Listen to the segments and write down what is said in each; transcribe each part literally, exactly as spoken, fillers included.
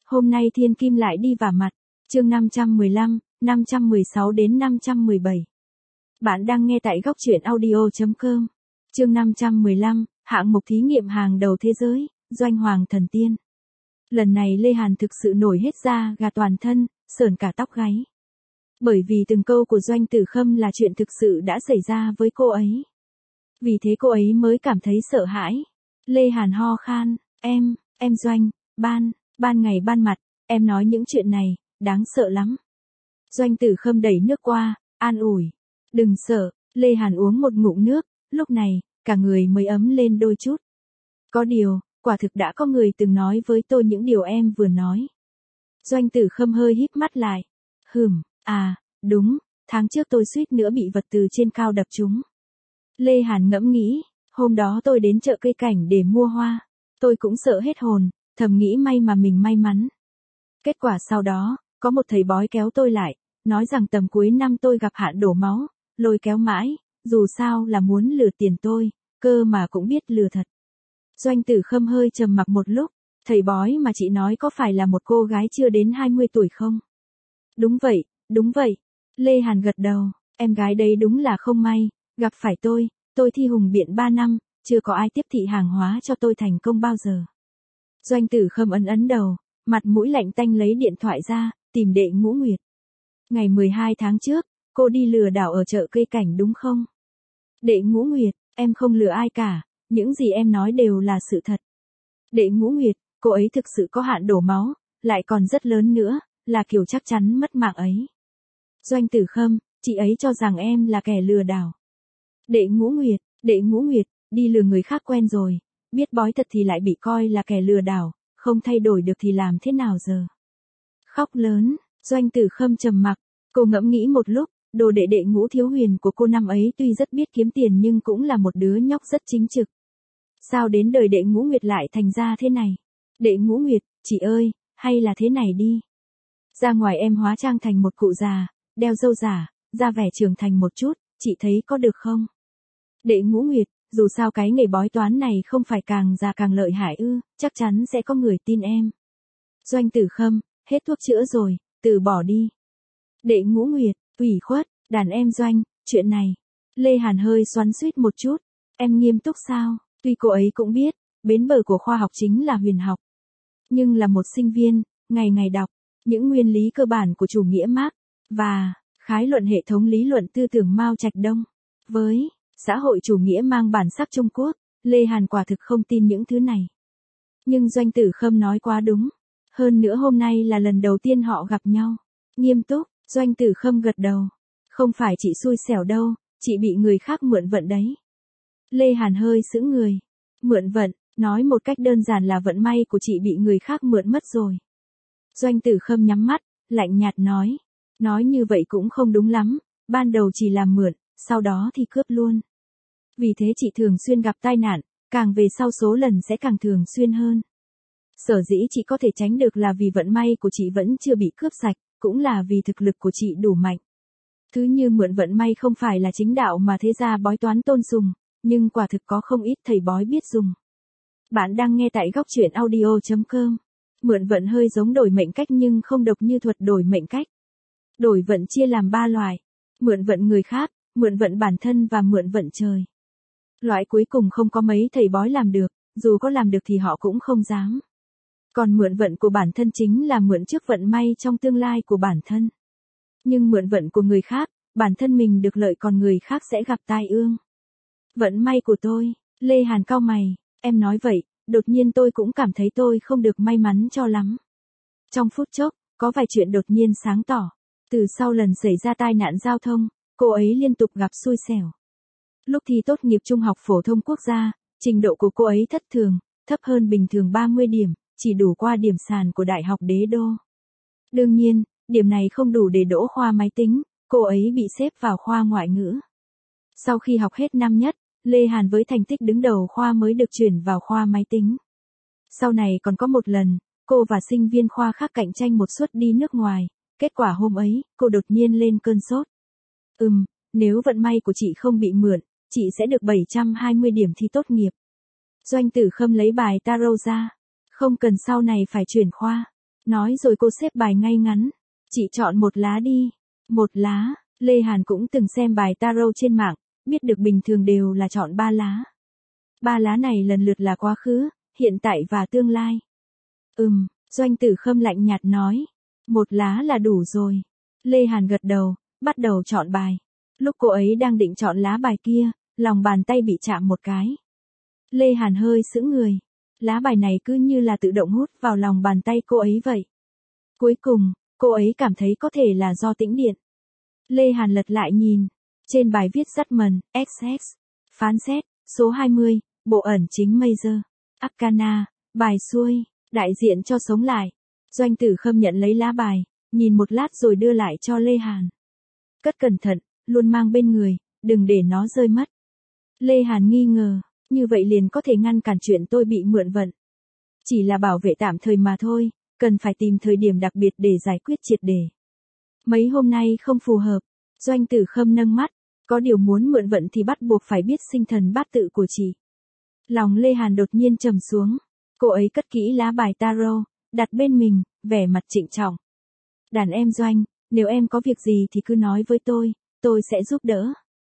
Hôm nay thiên kim lại đi vả mặt. Chương năm trăm mười lăm, năm trăm mười sáu đến năm trăm mười bảy. Bạn đang nghe tại góc truyện audio chấm com. Chương năm trăm mười lăm, hạng mục thí nghiệm hàng đầu thế giới, Doanh Hoàng Thần Tiên. Lần này Lê Hàn thực sự nổi hết da gà toàn thân, sởn cả tóc gáy. Bởi vì từng câu của Doanh Tử Khâm là chuyện thực sự đã xảy ra với cô ấy. Vì thế cô ấy mới cảm thấy sợ hãi. Lê Hàn ho khan, em, em Doanh, ban, ban ngày ban mặt, em nói những chuyện này, đáng sợ lắm. Doanh Tử Khâm đẩy nước qua, an ủi. Đừng sợ, Lê Hàn uống một ngụm nước, lúc này, cả người mới ấm lên đôi chút. Có điều, quả thực đã có người từng nói với tôi những điều em vừa nói. Doanh Tử Khâm hơi híp mắt lại. Hừm, à, đúng, tháng trước tôi suýt nữa bị vật từ trên cao đập trúng. Lê Hàn ngẫm nghĩ, hôm đó tôi đến chợ cây cảnh để mua hoa. Tôi cũng sợ hết hồn, thầm nghĩ may mà mình may mắn. Kết quả sau đó, có một thầy bói kéo tôi lại, nói rằng tầm cuối năm tôi gặp hạn đổ máu, lôi kéo mãi, dù sao là muốn lừa tiền tôi, cơ mà cũng biết lừa thật. Doanh Tử Khâm hơi trầm mặc một lúc, thầy bói mà chị nói có phải là một cô gái chưa đến hai mươi tuổi không? Đúng vậy, đúng vậy. Lê Hàn gật đầu, em gái đấy đúng là không may, gặp phải tôi, tôi thi hùng biện ba năm, chưa có ai tiếp thị hàng hóa cho tôi thành công bao giờ. Doanh Tử Khâm ấn ấn đầu, mặt mũi lạnh tanh lấy điện thoại ra, tìm Đệ Ngũ Nguyệt. Ngày mười hai tháng trước, cô đi lừa đảo ở chợ cây cảnh đúng không? Đệ Ngũ Nguyệt, em không lừa ai cả, những gì em nói đều là sự thật. Đệ Ngũ Nguyệt, cô ấy thực sự có hạn đổ máu, lại còn rất lớn nữa, là kiểu chắc chắn mất mạng ấy. Doanh Tử Khâm, chị ấy cho rằng em là kẻ lừa đảo. Đệ Ngũ Nguyệt, Đệ Ngũ Nguyệt, đi lừa người khác quen rồi, biết bói thật thì lại bị coi là kẻ lừa đảo, không thay đổi được thì làm thế nào giờ? Khóc lớn, Doanh Tử Khâm trầm mặc, cô ngẫm nghĩ một lúc, đồ đệ Đệ Ngũ Thiếu Huyền của cô năm ấy tuy rất biết kiếm tiền nhưng cũng là một đứa nhóc rất chính trực. Sao đến đời Đệ Ngũ Nguyệt lại thành ra thế này? Đệ Ngũ Nguyệt, chị ơi, hay là thế này đi. Ra ngoài em hóa trang thành một cụ già, đeo râu giả, ra vẻ trưởng thành một chút, chị thấy có được không? Đệ Ngũ Nguyệt, dù sao cái nghề bói toán này không phải càng già càng lợi hại ư, chắc chắn sẽ có người tin em. Doanh Tử Khâm, hết thuốc chữa rồi, từ bỏ đi. Đệ Ngũ Nguyệt, ủy khuất, đàn em Doanh, chuyện này. Lê Hàn hơi xoắn xuýt một chút, em nghiêm túc sao? Tuy cô ấy cũng biết, bến bờ của khoa học chính là huyền học. Nhưng là một sinh viên, ngày ngày đọc, những nguyên lý cơ bản của chủ nghĩa Mác, và khái luận hệ thống lý luận tư tưởng Mao Trạch Đông. Với xã hội chủ nghĩa mang bản sắc Trung Quốc, Lê Hàn quả thực không tin những thứ này. Nhưng Doanh Tử Khâm nói quá đúng. Hơn nữa hôm nay là lần đầu tiên họ gặp nhau. Nghiêm túc, Doanh Tử Khâm gật đầu. Không phải chị xui xẻo đâu, chị bị người khác mượn vận đấy. Lê Hàn hơi sững người. Mượn vận, nói một cách đơn giản là vận may của chị bị người khác mượn mất rồi. Doanh Tử Khâm nhắm mắt, lạnh nhạt nói. Nói như vậy cũng không đúng lắm, ban đầu chỉ làm mượn, sau đó thì cướp luôn. Vì thế chị thường xuyên gặp tai nạn, càng về sau số lần sẽ càng thường xuyên hơn. Sở dĩ chị có thể tránh được là vì vận may của chị vẫn chưa bị cướp sạch, cũng là vì thực lực của chị đủ mạnh. Thứ như mượn vận may không phải là chính đạo mà thế gia bói toán tôn sùng, nhưng quả thực có không ít thầy bói biết dùng. Bạn đang nghe tại góc truyện audio chấm com. Mượn vận hơi giống đổi mệnh cách nhưng không độc như thuật đổi mệnh cách. Đổi vận chia làm ba loại. Mượn vận người khác, mượn vận bản thân và mượn vận trời. Loại cuối cùng không có mấy thầy bói làm được, dù có làm được thì họ cũng không dám. Còn mượn vận của bản thân chính là mượn trước vận may trong tương lai của bản thân. Nhưng mượn vận của người khác, bản thân mình được lợi còn người khác sẽ gặp tai ương. Vận may của tôi, Lê Hàn cau mày, em nói vậy, đột nhiên tôi cũng cảm thấy tôi không được may mắn cho lắm. Trong phút chốc, có vài chuyện đột nhiên sáng tỏ. Từ sau lần xảy ra tai nạn giao thông, cô ấy liên tục gặp xui xẻo. Lúc thi tốt nghiệp trung học phổ thông quốc gia, trình độ của cô ấy thất thường, thấp hơn bình thường ba mươi điểm, chỉ đủ qua điểm sàn của Đại học Đế Đô. Đương nhiên, điểm này không đủ để đỗ khoa máy tính, cô ấy bị xếp vào khoa ngoại ngữ. Sau khi học hết năm nhất, Lê Hàn với thành tích đứng đầu khoa mới được chuyển vào khoa máy tính. Sau này còn có một lần, cô và sinh viên khoa khác cạnh tranh một suất đi nước ngoài, kết quả hôm ấy, cô đột nhiên lên cơn sốt. Ừm, nếu vận may của chị không bị mượn, chị sẽ được bảy trăm hai mươi điểm thi tốt nghiệp. Doanh Tử Khâm lấy bài tarot ra. Không cần sau này phải chuyển khoa. Nói rồi cô xếp bài ngay ngắn. Chị chọn một lá đi. Một lá, Lê Hàn cũng từng xem bài tarot trên mạng, biết được bình thường đều là chọn ba lá. Ba lá này lần lượt là quá khứ, hiện tại và tương lai. Ừm, Doanh Tử Khâm lạnh nhạt nói. Một lá là đủ rồi. Lê Hàn gật đầu, bắt đầu chọn bài. Lúc cô ấy đang định chọn lá bài kia, lòng bàn tay bị chạm một cái. Lê Hàn hơi sững người. Lá bài này cứ như là tự động hút vào lòng bàn tay cô ấy vậy. Cuối cùng, cô ấy cảm thấy có thể là do tĩnh điện. Lê Hàn lật lại nhìn. Trên bài viết Judgment, ích ét, phán xét, số hai mươi, bộ ẩn chính Major, Arcana, bài xuôi, đại diện cho sống lại. Doanh Tử Khâm nhận lấy lá bài, nhìn một lát rồi đưa lại cho Lê Hàn. Cất cẩn thận, luôn mang bên người, đừng để nó rơi mất. Lê Hàn nghi ngờ, như vậy liền có thể ngăn cản chuyện tôi bị mượn vận. Chỉ là bảo vệ tạm thời mà thôi, cần phải tìm thời điểm đặc biệt để giải quyết triệt để. Mấy hôm nay không phù hợp. Doanh Tử Khâm nâng mắt, có điều muốn mượn vận thì bắt buộc phải biết sinh thần bát tự của chị. Lòng Lê Hàn đột nhiên trầm xuống. Cô ấy cất kỹ lá bài tarot, đặt bên mình, vẻ mặt trịnh trọng. Đàn em Doanh, nếu em có việc gì thì cứ nói với tôi, tôi sẽ giúp đỡ.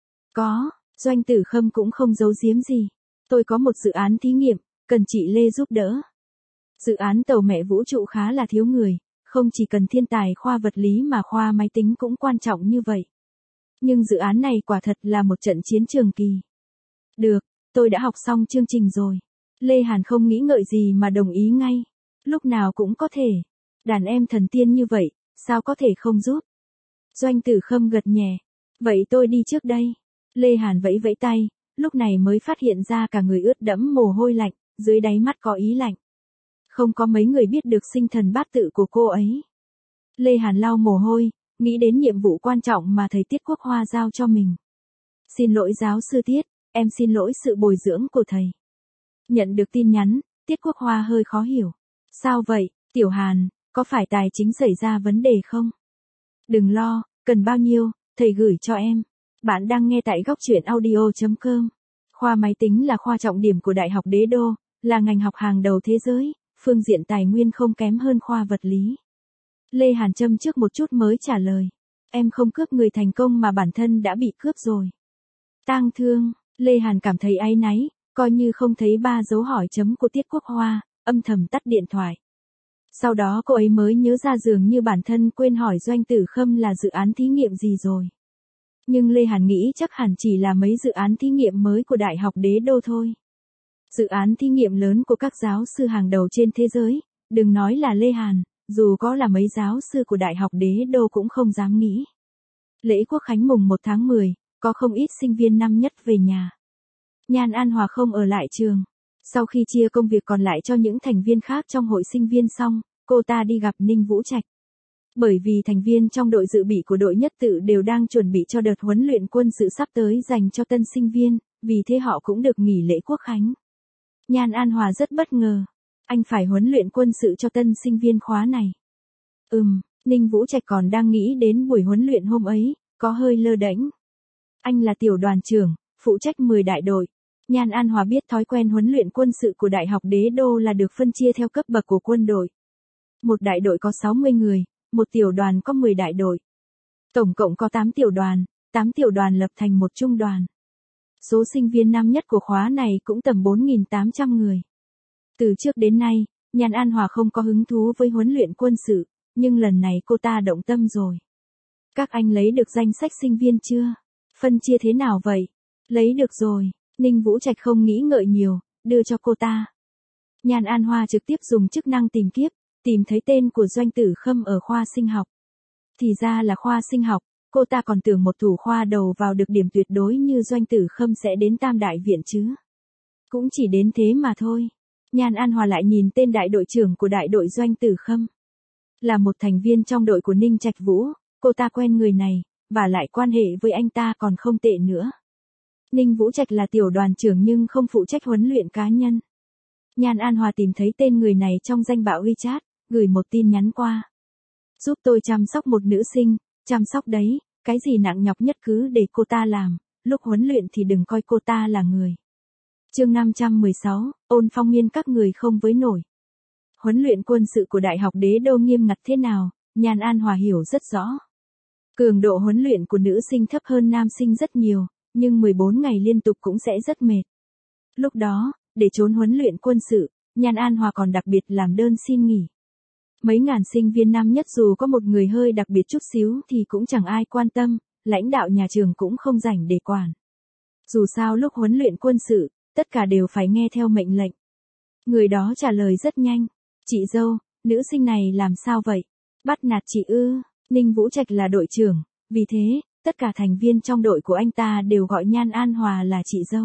Có, Doanh Tử Khâm cũng không giấu giếm gì. Tôi có một dự án thí nghiệm, cần chị Lê giúp đỡ. Dự án tàu mẹ vũ trụ khá là thiếu người, không chỉ cần thiên tài khoa vật lý mà khoa máy tính cũng quan trọng như vậy. Nhưng dự án này quả thật là một trận chiến trường kỳ. Được, tôi đã học xong chương trình rồi. Lê Hàn không nghĩ ngợi gì mà đồng ý ngay. Lúc nào cũng có thể. Đàn em thần tiên như vậy, sao có thể không giúp? Doanh Tử Khâm gật nhẹ. Vậy tôi đi trước đây. Lê Hàn vẫy vẫy tay, lúc này mới phát hiện ra cả người ướt đẫm mồ hôi lạnh, dưới đáy mắt có ý lạnh. Không có mấy người biết được sinh thần bát tự của cô ấy. Lê Hàn lau mồ hôi, nghĩ đến nhiệm vụ quan trọng mà thầy Tiết Quốc Hoa giao cho mình. Xin lỗi giáo sư Tiết, em xin lỗi sự bồi dưỡng của thầy. Nhận được tin nhắn, Tiết Quốc Hoa hơi khó hiểu. Sao vậy, Tiểu Hàn, có phải tài chính xảy ra vấn đề không? Đừng lo, cần bao nhiêu, thầy gửi cho em. Bạn đang nghe tại góc truyện audio chấm com. Khoa máy tính là khoa trọng điểm của Đại học Đế Đô, là ngành học hàng đầu thế giới, phương diện tài nguyên không kém hơn khoa vật lý. Lê Hàn châm trước một chút mới trả lời. Em không cướp người thành công mà bản thân đã bị cướp rồi. Tang thương, Lê Hàn cảm thấy áy náy, coi như không thấy ba dấu hỏi chấm của Tiết Quốc Hoa, âm thầm tắt điện thoại. Sau đó cô ấy mới nhớ ra dường như bản thân quên hỏi Doanh Tử Khâm là dự án thí nghiệm gì rồi. Nhưng Lê Hàn nghĩ chắc hẳn chỉ là mấy dự án thí nghiệm mới của Đại học Đế Đô thôi. Dự án thí nghiệm lớn của các giáo sư hàng đầu trên thế giới, đừng nói là Lê Hàn, dù có là mấy giáo sư của Đại học Đế Đô cũng không dám nghĩ. Lễ Quốc khánh mùng một tháng mười, có không ít sinh viên năm nhất về nhà. Nhan An Hòa không ở lại trường. Sau khi chia công việc còn lại cho những thành viên khác trong hội sinh viên xong, cô ta đi gặp Ninh Vũ Trạch. Bởi vì thành viên trong đội dự bị của đội nhất tự đều đang chuẩn bị cho đợt huấn luyện quân sự sắp tới dành cho tân sinh viên, vì thế họ cũng được nghỉ lễ Quốc khánh. Nhan An Hòa rất bất ngờ. Anh phải huấn luyện quân sự cho tân sinh viên khóa này. Ừm, Ninh Vũ Trạch còn đang nghĩ đến buổi huấn luyện hôm ấy, có hơi lơ đễnh. Anh là tiểu đoàn trưởng, phụ trách mười đại đội. Nhan An Hòa biết thói quen huấn luyện quân sự của Đại học Đế Đô là được phân chia theo cấp bậc của quân đội. Một đại đội có sáu mươi người, một tiểu đoàn có mười đại đội. Tổng cộng có tám tiểu đoàn, tám tiểu đoàn lập thành một trung đoàn. Số sinh viên năm nhất của khóa này cũng tầm bốn nghìn tám trăm người. Từ trước đến nay, Nhan An Hòa không có hứng thú với huấn luyện quân sự, nhưng lần này cô ta động tâm rồi. Các anh lấy được danh sách sinh viên chưa? Phân chia thế nào vậy? Lấy được rồi, Ninh Vũ Trạch không nghĩ ngợi nhiều, đưa cho cô ta. Nhan An Hòa trực tiếp dùng chức năng tìm kiếp, tìm thấy tên của Doanh Tử Khâm ở khoa sinh học. Thì ra là khoa sinh học, cô ta còn tưởng một thủ khoa đầu vào được điểm tuyệt đối như Doanh Tử Khâm sẽ đến Tam Đại Viện chứ. Cũng chỉ đến thế mà thôi. Nhan An Hòa lại nhìn tên đại đội trưởng của đại đội Doanh Tử Khâm. Là một thành viên trong đội của Ninh Trạch Vũ, cô ta quen người này, và lại quan hệ với anh ta còn không tệ nữa. Ninh Vũ Trạch là tiểu đoàn trưởng nhưng không phụ trách huấn luyện cá nhân. Nhan An Hòa tìm thấy tên người này trong danh bạ WeChat, gửi một tin nhắn qua. Giúp tôi chăm sóc một nữ sinh, chăm sóc đấy, cái gì nặng nhọc nhất cứ để cô ta làm, lúc huấn luyện thì đừng coi cô ta là người. Chương năm trăm mười sáu, ôn phong miên các người không với nổi. Huấn luyện quân sự của Đại học Đế Đô nghiêm ngặt thế nào, Nhan An Hòa hiểu rất rõ. Cường độ huấn luyện của nữ sinh thấp hơn nam sinh rất nhiều, nhưng mười bốn ngày liên tục cũng sẽ rất mệt. Lúc đó, để trốn huấn luyện quân sự, Nhan An Hòa còn đặc biệt làm đơn xin nghỉ. Mấy ngàn sinh viên năm nhất dù có một người hơi đặc biệt chút xíu thì cũng chẳng ai quan tâm, lãnh đạo nhà trường cũng không rảnh để quản. Dù sao lúc huấn luyện quân sự, tất cả đều phải nghe theo mệnh lệnh. Người đó trả lời rất nhanh. Chị dâu, nữ sinh này làm sao vậy? Bắt nạt chị ư? Ninh Vũ Trạch là đội trưởng, vì thế, tất cả thành viên trong đội của anh ta đều gọi Nhan An Hòa là chị dâu.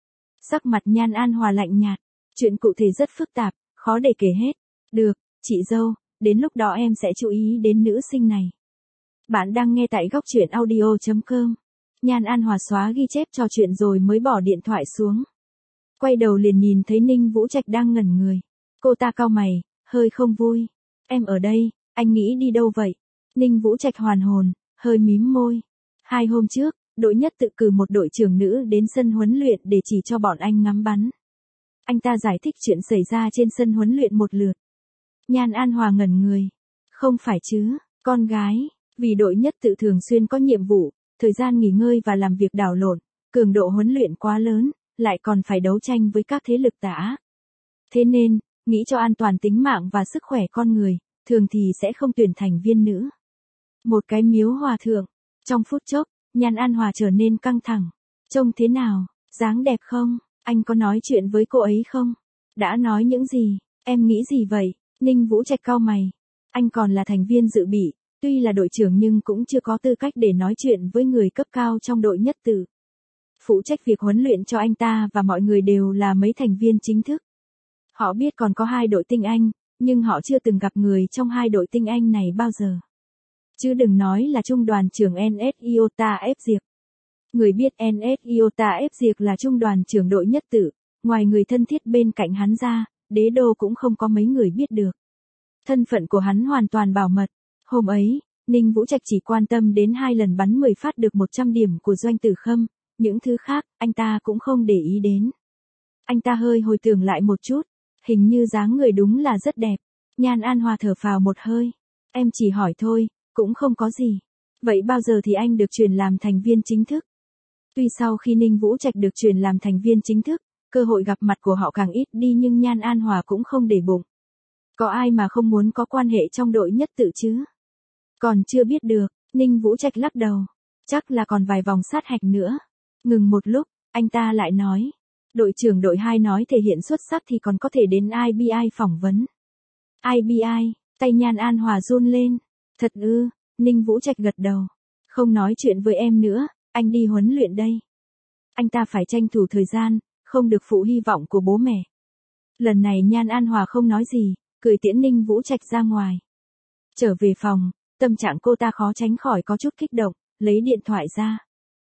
Sắc mặt Nhan An Hòa lạnh nhạt, chuyện cụ thể rất phức tạp, khó để kể hết. Được, chị dâu, đến lúc đó em sẽ chú ý đến nữ sinh này. Bạn đang nghe tại góc truyện audio chấm com. Nhan An Hòa xóa ghi chép trò chuyện rồi mới bỏ điện thoại xuống. Quay đầu liền nhìn thấy Ninh Vũ Trạch đang ngẩn người. Cô ta cau mày, hơi không vui. Em ở đây, anh nghĩ đi đâu vậy? Ninh Vũ Trạch hoàn hồn, hơi mím môi. Hai hôm trước, đội nhất tự cử một đội trưởng nữ đến sân huấn luyện để chỉ cho bọn anh ngắm bắn. Anh ta giải thích chuyện xảy ra trên sân huấn luyện một lượt. Nhan An Hòa ngẩn người. Không phải chứ, con gái, vì đội nhất tự thường xuyên có nhiệm vụ, thời gian nghỉ ngơi và làm việc đảo lộn, cường độ huấn luyện quá lớn, lại còn phải đấu tranh với các thế lực tà ác. Thế nên, nghĩ cho an toàn tính mạng và sức khỏe con người, thường thì sẽ không tuyển thành viên nữ. Một cái miếu hòa thượng, trong phút chốc, Nhan An Hòa trở nên căng thẳng. Trông thế nào, dáng đẹp không? Anh có nói chuyện với cô ấy không? Đã nói những gì? Em nghĩ gì vậy? Ninh Vũ Trạch cau mày. Anh còn là thành viên dự bị, tuy là đội trưởng nhưng cũng chưa có tư cách để nói chuyện với người cấp cao trong đội nhất tự. Phụ trách việc huấn luyện cho anh ta và mọi người đều là mấy thành viên chính thức. Họ biết còn có hai đội tinh anh, nhưng họ chưa từng gặp người trong hai đội tinh anh này bao giờ. Chứ đừng nói là trung đoàn trưởng en ét Iota F Diệp. Người biết en ét Iota F Diệp là trung đoàn trưởng đội nhất tự, ngoài người thân thiết bên cạnh hắn ra, Đế Đô cũng không có mấy người biết được. Thân phận của hắn hoàn toàn bảo mật. Hôm ấy, Ninh Vũ Trạch chỉ quan tâm đến hai lần bắn mười phát được một trăm điểm của Doanh Tử Khâm, những thứ khác, anh ta cũng không để ý đến. Anh ta hơi hồi tưởng lại một chút, hình như dáng người đúng là rất đẹp. Nhan An Hòa thở phào một hơi. Em chỉ hỏi thôi, cũng không có gì. Vậy bao giờ thì anh được chuyển làm thành viên chính thức? Tuy sau khi Ninh Vũ Trạch được chuyển làm thành viên chính thức, cơ hội gặp mặt của họ càng ít đi nhưng Nhan An Hòa cũng không để bụng. Có ai mà không muốn có quan hệ trong đội nhất tự chứ? Còn chưa biết được, Ninh Vũ Trạch lắc đầu. Chắc là còn vài vòng sát hạch nữa. Ngừng một lúc, anh ta lại nói. Đội trưởng đội hai nói thể hiện xuất sắc thì còn có thể đến i bê i phỏng vấn. i bê i, tay Nhan An Hòa run lên. Thật ư, Ninh Vũ Trạch gật đầu. Không nói chuyện với em nữa, anh đi huấn luyện đây. Anh ta phải tranh thủ thời gian, không được phụ hy vọng của bố mẹ. Lần này Nhan An Hòa không nói gì, cười tiễn Ninh Vũ Trạch ra ngoài. Trở về phòng, tâm trạng cô ta khó tránh khỏi có chút kích động, lấy điện thoại ra.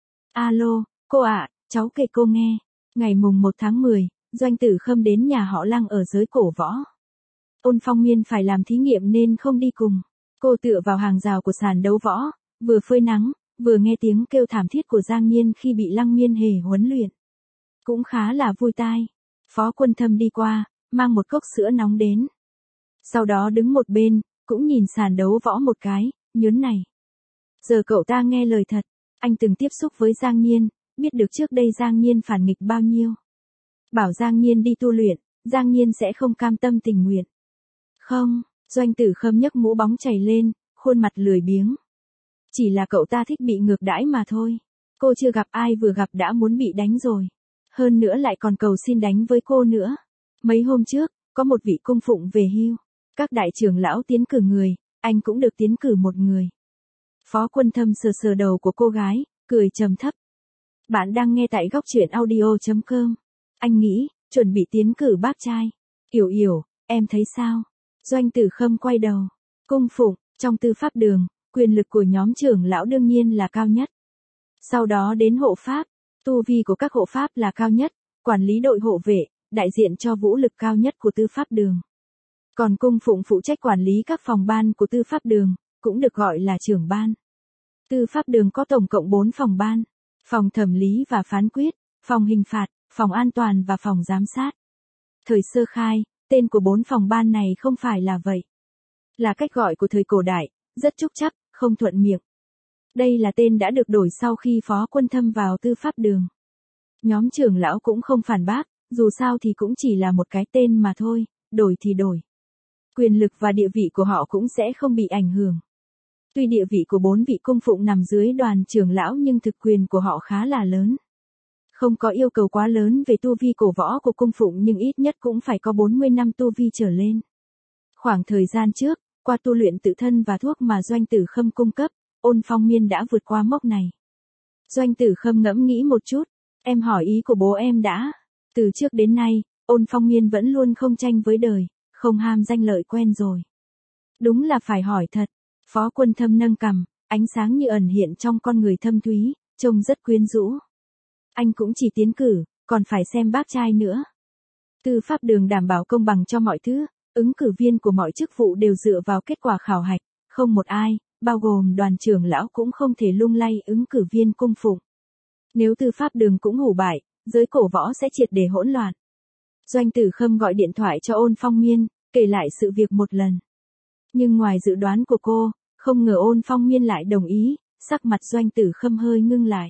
Alo, cô ạ, cháu kể cô nghe. Ngày mùng một tháng mười, Doanh Tử Khâm đến nhà họ Lăng ở giới cổ võ. Ôn Phong Miên phải làm thí nghiệm nên không đi cùng. Cô tựa vào hàng rào của sàn đấu võ, vừa phơi nắng, vừa nghe tiếng kêu thảm thiết của Giang Nhiên khi bị Lăng Miên Hề huấn luyện. Cũng khá là vui tai. Phó Quân Thâm đi qua, mang một cốc sữa nóng đến. Sau đó đứng một bên, cũng nhìn sàn đấu võ một cái, nhớn này. Giờ cậu ta nghe lời thật, anh từng tiếp xúc với Giang Nhiên, biết được trước đây Giang Nhiên phản nghịch bao nhiêu. Bảo Giang Nhiên đi tu luyện, Giang Nhiên sẽ không cam tâm tình nguyện. Không, Doanh Tử Khâm nhấc mũ bóng chảy lên, khuôn mặt lười biếng. Chỉ là cậu ta thích bị ngược đãi mà thôi. Cô chưa gặp ai vừa gặp đã muốn bị đánh rồi. Hơn nữa lại còn cầu xin đánh với cô nữa. Mấy hôm trước, có một vị cung phụng về hưu. Các đại trưởng lão tiến cử người, anh cũng được tiến cử một người. Phó Quân Thâm sờ sờ đầu của cô gái, cười trầm thấp. Bạn đang nghe tại góc truyện audio chấm com. Anh nghĩ, chuẩn bị tiến cử bác trai. Yểu Yểu, em thấy sao? Doanh Tử Khâm quay đầu. Cung phụng, trong tư pháp đường, quyền lực của nhóm trưởng lão đương nhiên là cao nhất. Sau đó đến hộ pháp, tu vi của các hộ pháp là cao nhất, quản lý đội hộ vệ, đại diện cho vũ lực cao nhất của tư pháp đường. Còn cung phụng phụ trách quản lý các phòng ban của tư pháp đường, cũng được gọi là trưởng ban. Tư pháp đường có tổng cộng bốn phòng ban, phòng thẩm lý và phán quyết, phòng hình phạt, phòng an toàn và phòng giám sát. Thời sơ khai, tên của bốn phòng ban này không phải là vậy. Là cách gọi của thời cổ đại, rất trúc trắc, không thuận miệng. Đây là tên đã được đổi sau khi Phó Quân Thâm vào Tư Pháp Đường. Nhóm trưởng lão cũng không phản bác, dù sao thì cũng chỉ là một cái tên mà thôi, đổi thì đổi. Quyền lực và địa vị của họ cũng sẽ không bị ảnh hưởng. Tuy địa vị của bốn vị cung phụng nằm dưới đoàn trưởng lão nhưng thực quyền của họ khá là lớn. Không có yêu cầu quá lớn về tu vi cổ võ của cung phụng nhưng ít nhất cũng phải có bốn mươi năm tu vi trở lên. Khoảng thời gian trước, qua tu luyện tự thân và thuốc mà Doanh Tử Khâm cung cấp, Ôn Phong Miên đã vượt qua mốc này. Doanh Tử Khâm ngẫm nghĩ một chút, em hỏi ý của bố em đã. Từ trước đến nay, Ôn Phong Miên vẫn luôn không tranh với đời, không ham danh lợi quen rồi. Đúng là phải hỏi thật. Phó Quân Thâm nâng cằm, ánh sáng như ẩn hiện trong con người thâm thúy, trông rất quyến rũ. Anh cũng chỉ tiến cử, còn phải xem bác trai nữa. Tư Pháp Đường đảm bảo công bằng cho mọi thứ, ứng cử viên của mọi chức vụ đều dựa vào kết quả khảo hạch, không một ai, bao gồm đoàn trưởng lão cũng không thể lung lay ứng cử viên cung phụng. Nếu Tư Pháp Đường cũng hủ bại, giới cổ võ sẽ triệt để hỗn loạn. Doanh Tử Khâm gọi điện thoại cho Ôn Phong Miên, kể lại sự việc một lần. Nhưng ngoài dự đoán của cô, không ngờ Ôn Phong Miên lại đồng ý, sắc mặt Doanh Tử Khâm hơi ngưng lại.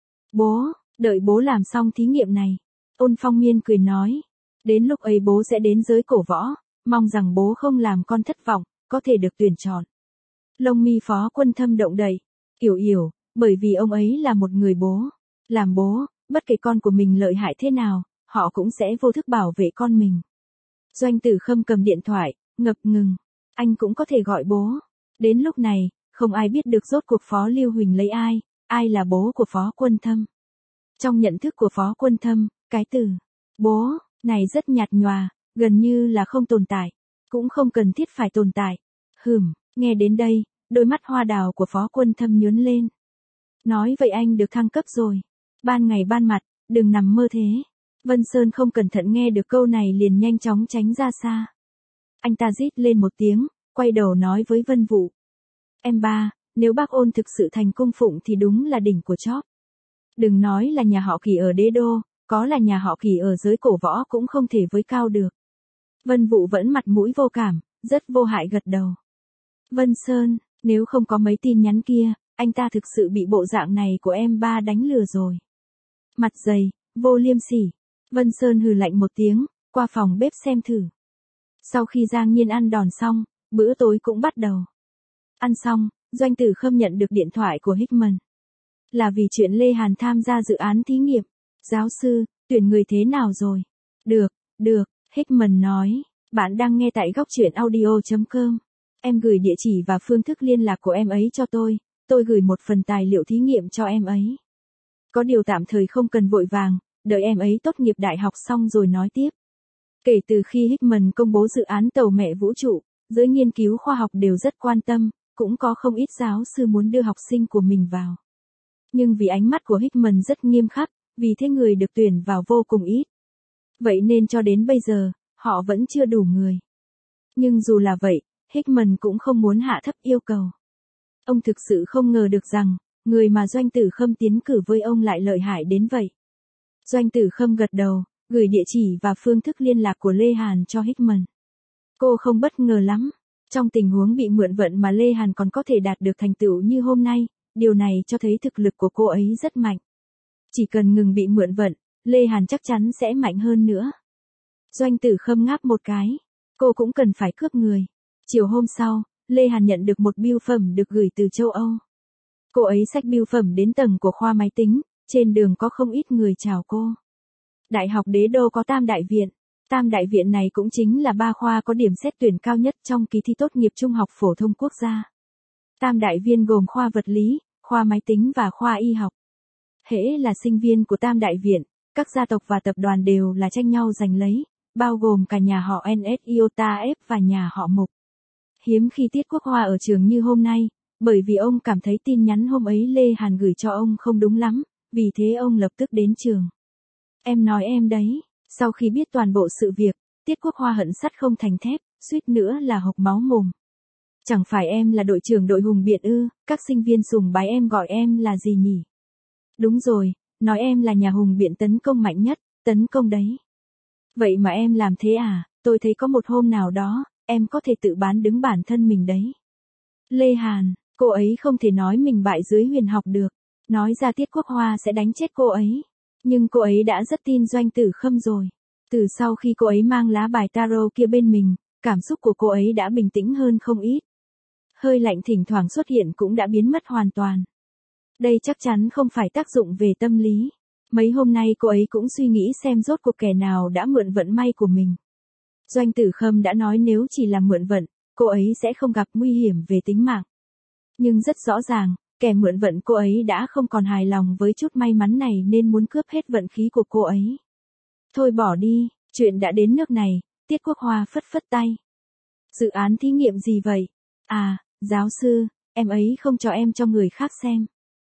Bố, đợi bố làm xong thí nghiệm này. Ôn Phong Miên cười nói, đến lúc ấy bố sẽ đến giới cổ võ, mong rằng bố không làm con thất vọng, có thể được tuyển chọn. Lông mi Phó Quân Thâm động đậy, yểu yểu, bởi vì ông ấy là một người bố. Làm bố, bất kể con của mình lợi hại thế nào, họ cũng sẽ vô thức bảo vệ con mình. Doanh Tử Khâm cầm điện thoại, ngập ngừng. Anh cũng có thể gọi bố. Đến lúc này, không ai biết được rốt cuộc Phó Lưu Huỳnh lấy ai, ai là bố của Phó Quân Thâm. Trong nhận thức của Phó Quân Thâm, cái từ bố này rất nhạt nhòa, gần như là không tồn tại, cũng không cần thiết phải tồn tại. Hừm, nghe đến đây, đôi mắt hoa đào của Phó Quân Thâm nhướng lên. Nói vậy anh được thăng cấp rồi. Ban ngày ban mặt, đừng nằm mơ thế. Vân Sơn không cẩn thận nghe được câu này liền nhanh chóng tránh ra xa. Anh ta rít lên một tiếng, quay đầu nói với Vân Vũ. Em ba, nếu bác Ôn thực sự thành cung phụng thì đúng là đỉnh của chóp. Đừng nói là nhà họ Kỳ ở đế đô, có là nhà họ Kỳ ở giới cổ võ cũng không thể với cao được. Vân Vũ vẫn mặt mũi vô cảm, rất vô hại gật đầu. Vân Sơn, nếu không có mấy tin nhắn kia, anh ta thực sự bị bộ dạng này của em ba đánh lừa rồi. Mặt dày, vô liêm sỉ. Vân Sơn hừ lạnh một tiếng, qua phòng bếp xem thử. Sau khi Giang Nhiên ăn đòn xong, bữa tối cũng bắt đầu. Ăn xong, Doanh Tử Khâm nhận được điện thoại của Hickman. Là vì chuyện Lê Hàn tham gia dự án thí nghiệm. Giáo sư, tuyển người thế nào rồi? Được, được, Hickman nói. Bạn đang nghe tại góc truyện audio chấm com. Em gửi địa chỉ và phương thức liên lạc của em ấy cho tôi. Tôi gửi một phần tài liệu thí nghiệm cho em ấy. Có điều tạm thời không cần vội vàng, đợi em ấy tốt nghiệp đại học xong rồi nói tiếp. Kể từ khi Hickman công bố dự án tàu mẹ vũ trụ, giới nghiên cứu khoa học đều rất quan tâm, cũng có không ít giáo sư muốn đưa học sinh của mình vào. Nhưng vì ánh mắt của Hickman rất nghiêm khắc, vì thế người được tuyển vào vô cùng ít. Vậy nên cho đến bây giờ, họ vẫn chưa đủ người. Nhưng dù là vậy, Hickman cũng không muốn hạ thấp yêu cầu. Ông thực sự không ngờ được rằng, người mà Doanh Tử Khâm tiến cử với ông lại lợi hại đến vậy. Doanh Tử Khâm gật đầu, gửi địa chỉ và phương thức liên lạc của Lê Hàn cho Hickman. Cô không bất ngờ lắm. Trong tình huống bị mượn vận mà Lê Hàn còn có thể đạt được thành tựu như hôm nay, điều này cho thấy thực lực của cô ấy rất mạnh. Chỉ cần ngừng bị mượn vận, Lê Hàn chắc chắn sẽ mạnh hơn nữa. Doanh Tử Khâm ngáp một cái. Cô cũng cần phải cướp người. Chiều hôm sau, Lê Hàn nhận được một bưu phẩm được gửi từ châu Âu. Cô ấy xách bưu phẩm đến tầng của khoa máy tính, trên đường có không ít người chào cô. Đại học Đế Đô có Tam Đại Viện. Tam Đại Viện này cũng chính là ba khoa có điểm xét tuyển cao nhất trong kỳ thi tốt nghiệp trung học phổ thông quốc gia. Tam Đại Viên gồm khoa vật lý, khoa máy tính và khoa y học. Hễ là sinh viên của Tam Đại Viện, các gia tộc và tập đoàn đều là tranh nhau giành lấy, bao gồm cả nhà họ en ét Iota F và nhà họ Mục. Hiếm khi Tiết Quốc Hoa ở trường như hôm nay, bởi vì ông cảm thấy tin nhắn hôm ấy Lê Hàn gửi cho ông không đúng lắm, vì thế ông lập tức đến trường. Em nói em đấy, sau khi biết toàn bộ sự việc, Tiết Quốc Hoa hận sắt không thành thép, suýt nữa là hộc máu mồm. Chẳng phải em là đội trưởng đội hùng biện ư, các sinh viên sùng bái em gọi em là gì nhỉ? Đúng rồi, nói em là nhà hùng biện tấn công mạnh nhất, tấn công đấy. Vậy mà em làm thế à, tôi thấy có một hôm nào đó, em có thể tự bán đứng bản thân mình đấy. Lê Hàn, cô ấy không thể nói mình bại dưới Huyền học được. Nói ra Tiết Quốc Hoa sẽ đánh chết cô ấy. Nhưng cô ấy đã rất tin Doanh Tử Khâm rồi. Từ sau khi cô ấy mang lá bài tarot kia bên mình, cảm xúc của cô ấy đã bình tĩnh hơn không ít. Hơi lạnh thỉnh thoảng xuất hiện cũng đã biến mất hoàn toàn. Đây chắc chắn không phải tác dụng về tâm lý. Mấy hôm nay cô ấy cũng suy nghĩ xem rốt cuộc kẻ nào đã mượn vận may của mình. Doanh Tử Khâm đã nói nếu chỉ là mượn vận, cô ấy sẽ không gặp nguy hiểm về tính mạng. Nhưng rất rõ ràng, kẻ mượn vận cô ấy đã không còn hài lòng với chút may mắn này nên muốn cướp hết vận khí của cô ấy. Thôi bỏ đi, chuyện đã đến nước này, Tiết Quốc Hoa phất phất tay. Dự án thí nghiệm gì vậy? À, giáo sư, em ấy không cho em cho người khác xem.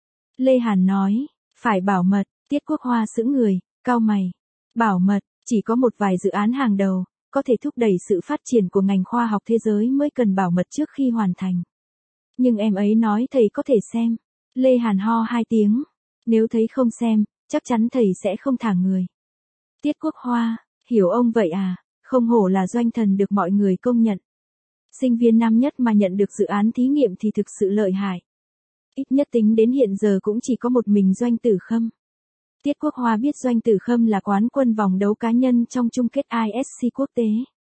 Lê Hàn nói, phải bảo mật. Tiết Quốc Hoa sững người, cau mày. Bảo mật, chỉ có một vài dự án hàng đầu, có thể thúc đẩy sự phát triển của ngành khoa học thế giới mới cần bảo mật trước khi hoàn thành. Nhưng em ấy nói thầy có thể xem. Lê Hàn ho hai tiếng. Nếu thấy không xem, chắc chắn thầy sẽ không thả người. Tiết Quốc Hoa, hiểu ông vậy à, không hổ là doanh thần được mọi người công nhận. Sinh viên năm nhất mà nhận được dự án thí nghiệm thì thực sự lợi hại. Ít nhất tính đến hiện giờ cũng chỉ có một mình Doanh Tử Khâm. Tiết Quốc Hoa biết Doanh Tử Khâm là quán quân vòng đấu cá nhân trong chung kết I S C quốc tế.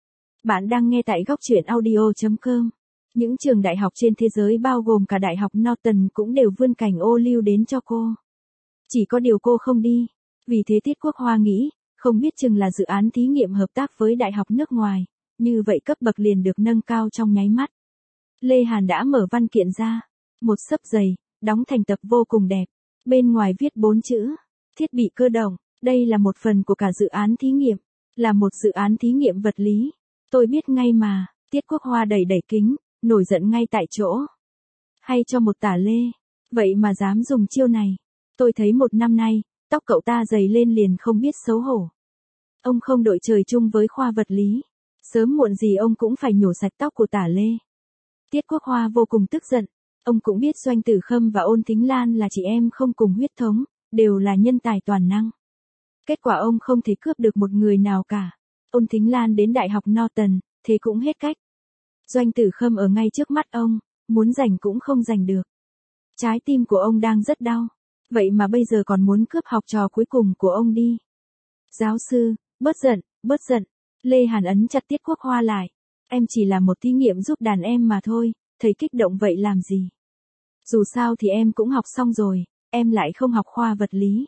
Bạn đang nghe tại góc truyện audio chấm com. Những trường đại học trên thế giới bao gồm cả Đại học Norton cũng đều vươn cảnh ô liu đến cho cô. Chỉ có điều cô không đi. Vì thế Tiết Quốc Hoa nghĩ, không biết chừng là dự án thí nghiệm hợp tác với đại học nước ngoài. Như vậy cấp bậc liền được nâng cao trong nháy mắt. Lê Hàn đã mở văn kiện ra. Một xấp dày, đóng thành tập vô cùng đẹp. Bên ngoài viết bốn chữ. Thiết bị cơ động. Đây là một phần của cả dự án thí nghiệm. Là một dự án thí nghiệm vật lý. Tôi biết ngay mà. Tiết Quốc Hoa đẩy đẩy kính, nổi giận ngay tại chỗ. Hay cho một tả lê. Vậy mà dám dùng chiêu này. Tôi thấy một năm nay, tóc cậu ta dày lên liền không biết xấu hổ. Ông không đội trời chung với khoa vật lý. Sớm muộn gì ông cũng phải nhổ sạch tóc của tả lê. Tiết Quốc Hoa vô cùng tức giận. Ông cũng biết Doanh Tử Khâm và Ôn Thính Lan là chị em không cùng huyết thống, đều là nhân tài toàn năng. Kết quả ông không thể cướp được một người nào cả. Ôn Thính Lan đến Đại học Norton, thế cũng hết cách. Doanh Tử Khâm ở ngay trước mắt ông, muốn giành cũng không giành được. Trái tim của ông đang rất đau. Vậy mà bây giờ còn muốn cướp học trò cuối cùng của ông đi. Giáo sư, bớt giận, bớt giận. Lê Hàn ấn chặt Tiết Quốc Hoa lại. Em chỉ là một thí nghiệm giúp đàn em mà thôi, thầy kích động vậy làm gì? Dù sao thì em cũng học xong rồi, em lại không học khoa vật lý.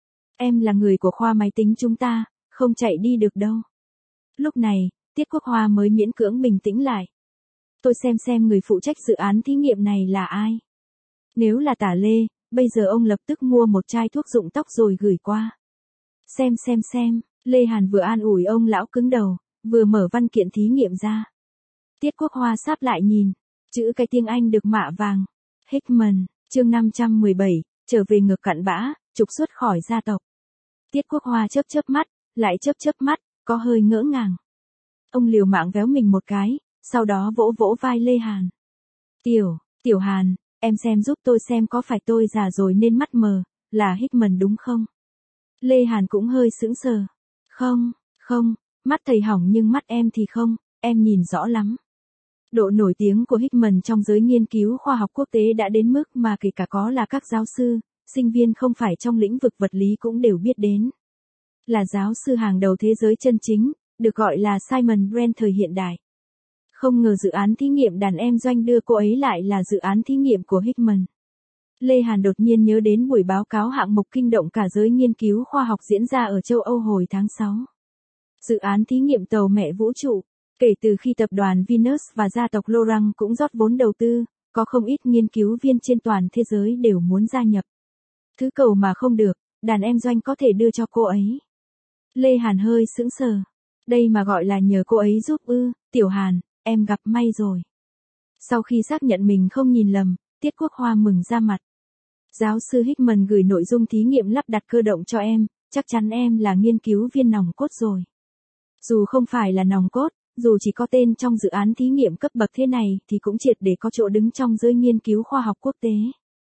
Em là người của khoa máy tính chúng ta, không chạy đi được đâu. Lúc này, Tiết Quốc Hoa mới miễn cưỡng bình tĩnh lại. Tôi xem xem người phụ trách dự án thí nghiệm này là ai. Nếu là Tả Lê, bây giờ ông lập tức mua một chai thuốc rụng tóc rồi gửi qua. Xem xem xem, Lê Hàn vừa an ủi ông lão cứng đầu, vừa mở văn kiện thí nghiệm ra. Tiết Quốc Hoa sáp lại nhìn, chữ cái tiếng Anh được mạ vàng. Hickman, chương năm trăm mười bảy, trở về ngược cặn bã, trục xuất khỏi gia tộc. Tiết Quốc Hoa chớp chớp mắt, lại chớp chớp mắt, có hơi ngỡ ngàng. Ông liều mạng véo mình một cái, sau đó vỗ vỗ vai Lê Hàn. Tiểu, Tiểu Hàn, em xem giúp tôi xem có phải tôi già rồi nên mắt mờ, là Hickman đúng không? Lê Hàn cũng hơi sững sờ. Không, không, mắt thầy hỏng nhưng mắt em thì không, em nhìn rõ lắm. Độ nổi tiếng của Hickman trong giới nghiên cứu khoa học quốc tế đã đến mức mà kể cả có là các giáo sư, sinh viên không phải trong lĩnh vực vật lý cũng đều biết đến. Là giáo sư hàng đầu thế giới chân chính, được gọi là Simon Brand thời hiện đại. Không ngờ dự án thí nghiệm đàn em Doanh đưa cô ấy lại là dự án thí nghiệm của Hickman. Lê Hàn đột nhiên nhớ đến buổi báo cáo hạng mục kinh động cả giới nghiên cứu khoa học diễn ra ở châu Âu hồi tháng sáu. Dự án thí nghiệm tàu mẹ vũ trụ. Kể từ khi tập đoàn Venus và gia tộc Lorang cũng rót vốn đầu tư, có không ít nghiên cứu viên trên toàn thế giới đều muốn gia nhập. Thứ cầu mà không được, đàn em Doanh có thể đưa cho cô ấy. Lê Hàn hơi sững sờ. Đây mà gọi là nhờ cô ấy giúp ư, Tiểu Hàn, em gặp may rồi. Sau khi xác nhận mình không nhìn lầm, Tiết Quốc Hoa mừng ra mặt. Giáo sư Hickman gửi nội dung thí nghiệm lắp đặt cơ động cho em, chắc chắn em là nghiên cứu viên nòng cốt rồi. Dù không phải là nòng cốt, dù chỉ có tên trong dự án thí nghiệm cấp bậc thế này thì cũng triệt để có chỗ đứng trong giới nghiên cứu khoa học quốc tế.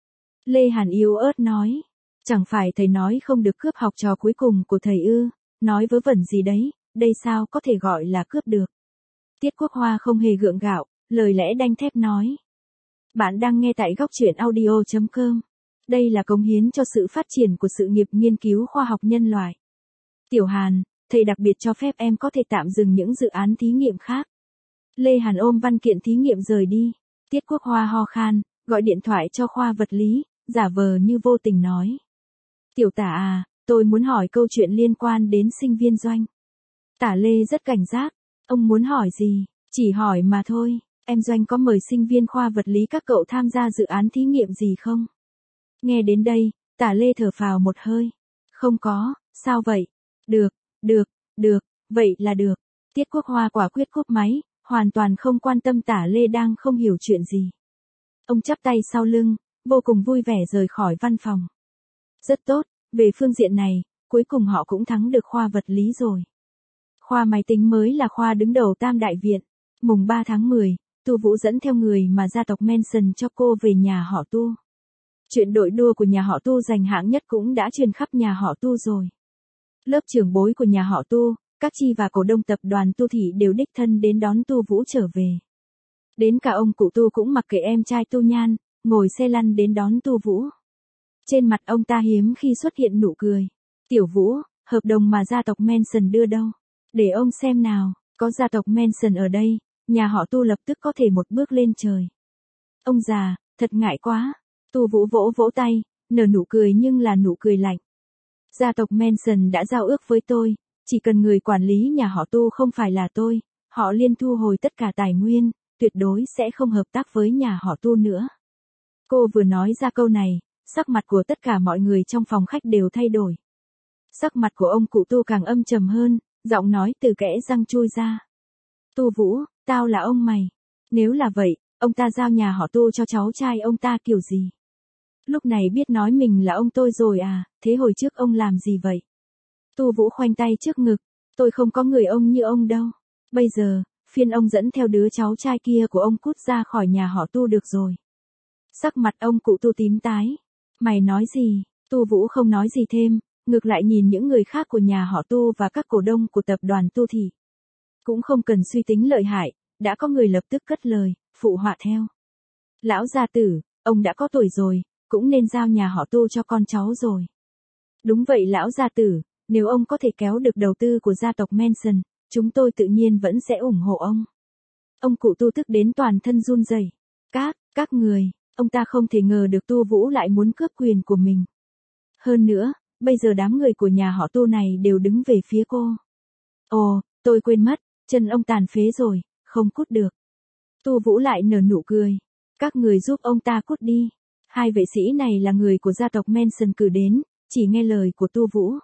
Lê Hàn yếu ớt nói, chẳng phải thầy nói không được cướp học trò cuối cùng của thầy ư, nói vớ vẩn gì đấy, đây sao có thể gọi là cướp được. Tiết Quốc Hoa không hề gượng gạo, lời lẽ đanh thép nói. Bạn đang nghe tại góc truyện audio chấm com. Đây là cống hiến cho sự phát triển của sự nghiệp nghiên cứu khoa học nhân loại. Tiểu Hàn, thầy đặc biệt cho phép em có thể tạm dừng những dự án thí nghiệm khác. Lê Hàn ôm văn kiện thí nghiệm rời đi. Tiết Quốc Hoa ho khan, gọi điện thoại cho khoa vật lý, giả vờ như vô tình nói. Tiểu Tả à, tôi muốn hỏi câu chuyện liên quan đến sinh viên Doanh. Tả Lê rất cảnh giác. Ông muốn hỏi gì? Chỉ hỏi mà thôi. Em Doanh có mời sinh viên khoa vật lý các cậu tham gia dự án thí nghiệm gì không? Nghe đến đây, Tả Lê thở phào một hơi. Không có, sao vậy? Được, được, được, vậy là được. Tiết Quốc Hoa quả quyết cúp máy, hoàn toàn không quan tâm Tả Lê đang không hiểu chuyện gì. Ông chắp tay sau lưng, vô cùng vui vẻ rời khỏi văn phòng. Rất tốt, về phương diện này, cuối cùng họ cũng thắng được khoa vật lý rồi. Khoa máy tính mới là khoa đứng đầu Tam Đại Viện. Mùng ba tháng mười, Tu Vũ dẫn theo người mà gia tộc Manson cho cô về nhà họ Tu. Chuyện đội đua của nhà họ Tu giành hạng nhất cũng đã truyền khắp nhà họ Tu rồi. Lớp trưởng bối của nhà họ Tu, các chi và cổ đông tập đoàn Tu Thị đều đích thân đến đón Tu Vũ trở về. Đến cả ông cụ Tu cũng mặc kệ em trai Tu Nhan, ngồi xe lăn đến đón Tu Vũ. Trên mặt ông ta hiếm khi xuất hiện nụ cười. Tiểu Vũ, hợp đồng mà gia tộc Manson đưa đâu? Để ông xem nào, có gia tộc Manson ở đây, nhà họ Tu lập tức có thể một bước lên trời. Ông già, thật ngại quá. Tu Vũ vỗ vỗ tay, nở nụ cười nhưng là nụ cười lạnh. Gia tộc Manson đã giao ước với tôi, chỉ cần người quản lý nhà họ Tu không phải là tôi, họ liên thu hồi tất cả tài nguyên, tuyệt đối sẽ không hợp tác với nhà họ Tu nữa. Cô vừa nói ra câu này, sắc mặt của tất cả mọi người trong phòng khách đều thay đổi. Sắc mặt của ông cụ Tu càng âm trầm hơn, giọng nói từ kẽ răng chui ra. Tu Vũ, tao là ông mày. Nếu là vậy, ông ta giao nhà họ Tu cho cháu trai ông ta kiểu gì? Lúc này biết nói mình là ông tôi rồi à, thế hồi trước ông làm gì vậy? Tu Vũ khoanh tay trước ngực, tôi không có người ông như ông đâu. Bây giờ, phiên ông dẫn theo đứa cháu trai kia của ông cút ra khỏi nhà họ Tu được rồi. Sắc mặt ông cụ Tu tím tái. Mày nói gì? Tu Vũ không nói gì thêm, ngược lại nhìn những người khác của nhà họ Tu và các cổ đông của tập đoàn Tu Thị. Cũng không cần suy tính lợi hại, đã có người lập tức cất lời, phụ họa theo. Lão gia tử, ông đã có tuổi rồi, cũng nên giao nhà họ Tu cho con cháu rồi. Đúng vậy lão gia tử, nếu ông có thể kéo được đầu tư của gia tộc Manson, chúng tôi tự nhiên vẫn sẽ ủng hộ ông. Ông cụ Tu tức đến toàn thân run rẩy. Các, các người, ông ta không thể ngờ được Tu Vũ lại muốn cướp quyền của mình. Hơn nữa, bây giờ đám người của nhà họ Tu này đều đứng về phía cô. Ồ, tôi quên mất, chân ông tàn phế rồi, không cút được. Tu Vũ lại nở nụ cười. Các người giúp ông ta cút đi. Hai vệ sĩ này là người của gia tộc Manson cử đến, chỉ nghe lời của Tu Vũ.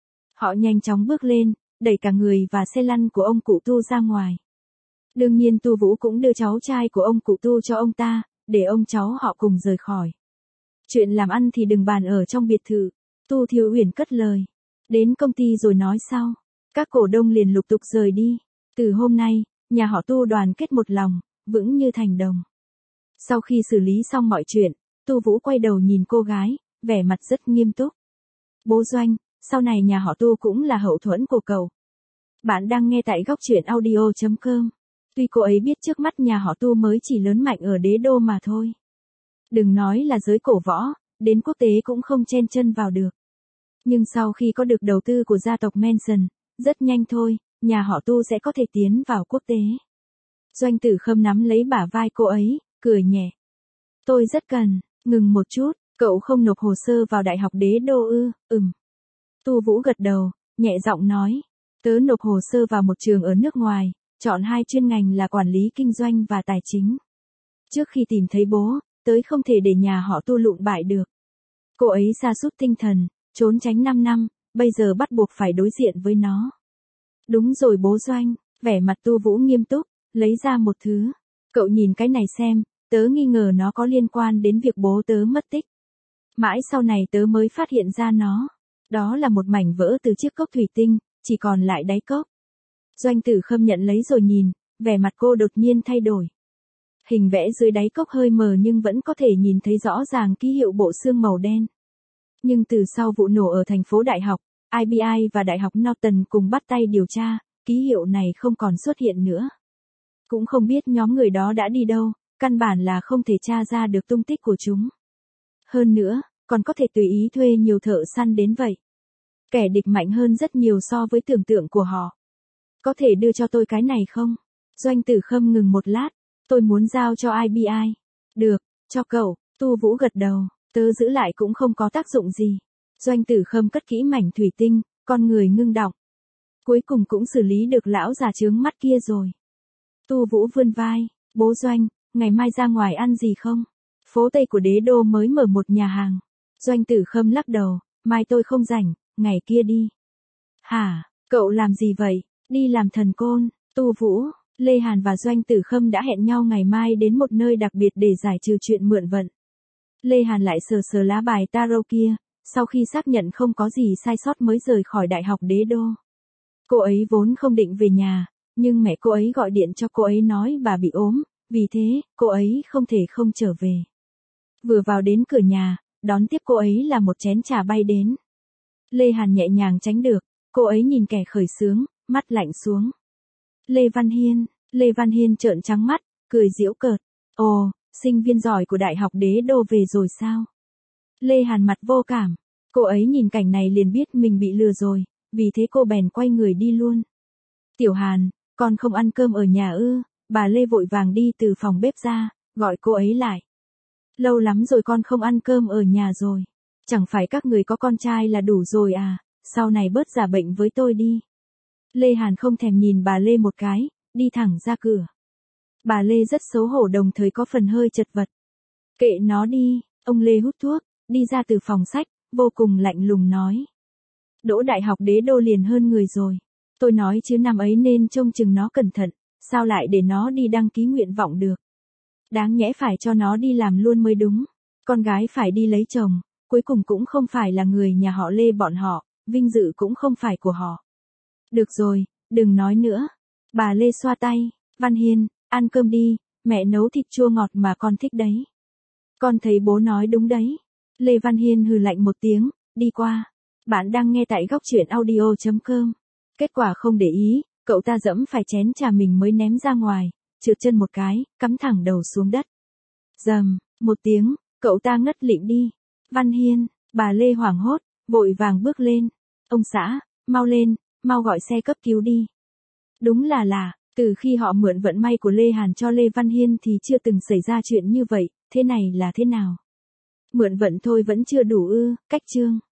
Họ nhanh chóng bước lên, đẩy cả người và xe lăn của ông cụ Tu ra ngoài. Đương nhiên Tu Vũ cũng đưa cháu trai của ông cụ Tu cho ông ta, để ông cháu họ cùng rời khỏi. Chuyện làm ăn thì đừng bàn ở trong biệt thự. Tu Thiếu Uyển cất lời. Đến công ty rồi nói sau. Các cổ đông liền lục tục rời đi. Từ hôm nay, nhà họ Tu đoàn kết một lòng, vững như thành đồng. Sau khi xử lý xong mọi chuyện, Tu Vũ quay đầu nhìn cô gái, vẻ mặt rất nghiêm túc. Bố Doanh, sau này nhà họ Tu cũng là hậu thuẫn của cậu. Bạn đang nghe tại góc truyện audio chấm com. Tuy cô ấy biết trước mắt nhà họ Tu mới chỉ lớn mạnh ở đế đô mà thôi. Đừng nói là giới cổ võ, đến quốc tế cũng không chen chân vào được. Nhưng sau khi có được đầu tư của gia tộc Manson, rất nhanh thôi, nhà họ Tu sẽ có thể tiến vào quốc tế. Doanh Tử Khâm nắm lấy bả vai cô ấy, cười nhẹ. Tôi rất cần, ngừng một chút, cậu không nộp hồ sơ vào đại học đế đô ư, ừm. Tu Vũ gật đầu, nhẹ giọng nói. Tớ nộp hồ sơ vào một trường ở nước ngoài, chọn hai chuyên ngành là quản lý kinh doanh và tài chính. Trước khi tìm thấy bố, tớ không thể để nhà họ Tu lụn bại được. Cô ấy sa sút tinh thần, trốn tránh năm năm, bây giờ bắt buộc phải đối diện với nó. Đúng rồi bố Doanh, vẻ mặt Tu Vũ nghiêm túc, lấy ra một thứ. Cậu nhìn cái này xem, tớ nghi ngờ nó có liên quan đến việc bố tớ mất tích. Mãi sau này tớ mới phát hiện ra nó. Đó là một mảnh vỡ từ chiếc cốc thủy tinh, chỉ còn lại đáy cốc. Doanh Tử Khâm nhận lấy rồi nhìn, vẻ mặt cô đột nhiên thay đổi. Hình vẽ dưới đáy cốc hơi mờ nhưng vẫn có thể nhìn thấy rõ ràng ký hiệu bộ xương màu đen. Nhưng từ sau vụ nổ ở thành phố Đại học, i bê i và Đại học Norton cùng bắt tay điều tra, ký hiệu này không còn xuất hiện nữa. Cũng không biết nhóm người đó đã đi đâu, căn bản là không thể tra ra được tung tích của chúng. Hơn nữa, còn có thể tùy ý thuê nhiều thợ săn đến vậy. Kẻ địch mạnh hơn rất nhiều so với tưởng tượng của họ. Có thể đưa cho tôi cái này không? Doanh Tử Khâm ngừng một lát, tôi muốn giao cho i bê i. Được, cho cậu, Tu Vũ gật đầu, tớ giữ lại cũng không có tác dụng gì. Doanh Tử Khâm cất kỹ mảnh thủy tinh, con người ngưng đọng. Cuối cùng cũng xử lý được lão già chướng mắt kia rồi. Tu Vũ vươn vai, bố Doanh, ngày mai ra ngoài ăn gì không? Phố Tây của đế đô mới mở một nhà hàng. Doanh Tử Khâm lắc đầu, mai tôi không rảnh, ngày kia đi. Hả, cậu làm gì vậy? Đi làm thần côn. Tu Vũ, Lê Hàn và Doanh Tử Khâm đã hẹn nhau ngày mai đến một nơi đặc biệt để giải trừ chuyện mượn vận. Lê Hàn lại sờ sờ lá bài tarot kia, sau khi xác nhận không có gì sai sót mới rời khỏi Đại học Đế Đô. Cô ấy vốn không định về nhà, nhưng mẹ cô ấy gọi điện cho cô ấy nói bà bị ốm, vì thế, cô ấy không thể không trở về. Vừa vào đến cửa nhà, đón tiếp cô ấy là một chén trà bay đến. Lê Hàn nhẹ nhàng tránh được, cô ấy nhìn kẻ khởi xướng, mắt lạnh xuống. Lê Văn Hiên, Lê Văn Hiên trợn trắng mắt, cười giễu cợt. Ồ, sinh viên giỏi của Đại học Đế Đô về rồi sao? Lê Hàn mặt vô cảm, cô ấy nhìn cảnh này liền biết mình bị lừa rồi, vì thế cô bèn quay người đi luôn. Tiểu Hàn, con không ăn cơm ở nhà ư? Bà Lê vội vàng đi từ phòng bếp ra, gọi cô ấy lại. Lâu lắm rồi con không ăn cơm ở nhà rồi. Chẳng phải các người có con trai là đủ rồi à, sau này bớt giả bệnh với tôi đi. Lê Hàn không thèm nhìn bà Lê một cái, đi thẳng ra cửa. Bà Lê rất xấu hổ đồng thời có phần hơi chật vật. Kệ nó đi, ông Lê hút thuốc, đi ra từ phòng sách, vô cùng lạnh lùng nói. Đỗ Đại học Đế Đô liền hơn người rồi. Tôi nói chứ năm ấy nên trông chừng nó cẩn thận, sao lại để nó đi đăng ký nguyện vọng được. Đáng nhẽ phải cho nó đi làm luôn mới đúng. Con gái phải đi lấy chồng, cuối cùng cũng không phải là người nhà họ Lê bọn họ, vinh dự cũng không phải của họ. Được rồi, đừng nói nữa. Bà Lê xoa tay, Văn Hiên, ăn cơm đi, mẹ nấu thịt chua ngọt mà con thích đấy. Con thấy bố nói đúng đấy. Lê Văn Hiên hừ lạnh một tiếng, đi qua. Bạn đang nghe tại góc truyện audio chấm com. Kết quả không để ý, cậu ta dẫm phải chén trà mình mới ném ra ngoài, trượt chân một cái, cắm thẳng đầu xuống đất. Rầm, một tiếng, cậu ta ngất lịm đi. Văn Hiên, bà Lê hoảng hốt, vội vàng bước lên. Ông xã, mau lên, mau gọi xe cấp cứu đi. Đúng là lạ, từ khi họ mượn vận may của Lê Hàn cho Lê Văn Hiên thì chưa từng xảy ra chuyện như vậy, thế này là thế nào? Mượn vận thôi vẫn chưa đủ ư, cách chương.